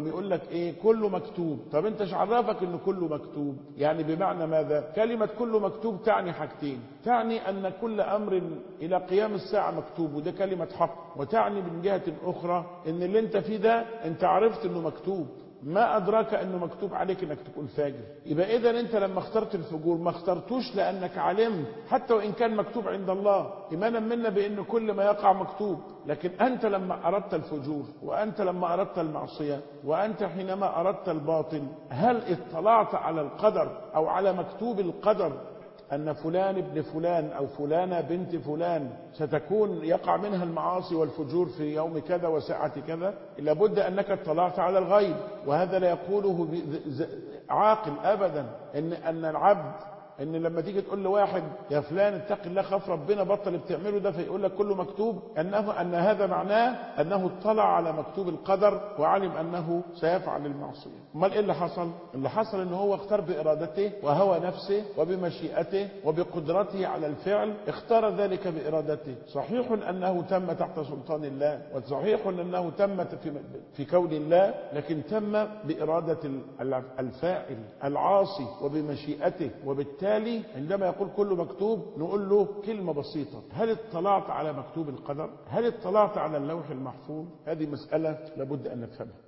لما يقول لك ايه كله مكتوب، طب انت ايش عرفك انه كله مكتوب؟ يعني بمعنى ماذا؟ كلمة كله مكتوب تعني حاجتين، تعني ان كل امر الى قيام الساعة مكتوب، وده كلمة حق، وتعني من جهة اخرى ان اللي انت فيه ده انت عرفت انه مكتوب، ما أدراك أنه مكتوب عليك أنك تكون فاجر. يبقى إذن أنت لما اخترت الفجور ما اخترتوش لأنك علمت حتى وإن كان مكتوب عند الله، إيمانا منا بأن كل ما يقع مكتوب، لكن أنت لما أردت الفجور، وأنت لما أردت المعصية، وأنت حينما أردت الباطل، هل اطلعت على القدر أو على مكتوب القدر أن فلان ابن فلان أو فلانة بنت فلان ستكون يقع منها المعاصي والفجور في يوم كذا وساعة كذا؟ لابد أنك اطلعت على الغيب، وهذا لا يقوله عاقل أبدا. أن العبد ان لما تيجي تقول لواحد يا فلان اتق الله خاف ربنا بطل بتعمله ده، فيقول لك كله مكتوب، ان هذا معناه انه اطلع على مكتوب القدر وعلم انه سيفعل المعصيه. امال ايه اللي حصل؟ اللي حصل ان هو اختار بارادته وهوى نفسه وبمشيئته وبقدرته على الفعل، اختار ذلك بارادته. صحيح انه تم تحت سلطان الله، وصحيح انه تم في كون الله، لكن تم باراده الفاعل العاصي وبمشيئته. وبالتالي عندما يقول كله مكتوب نقول له كلمة بسيطة: هل اطلعت على مكتوب القدر؟ هل اطلعت على اللوح المحفوظ؟ هذه مسألة لابد أن نفهمها.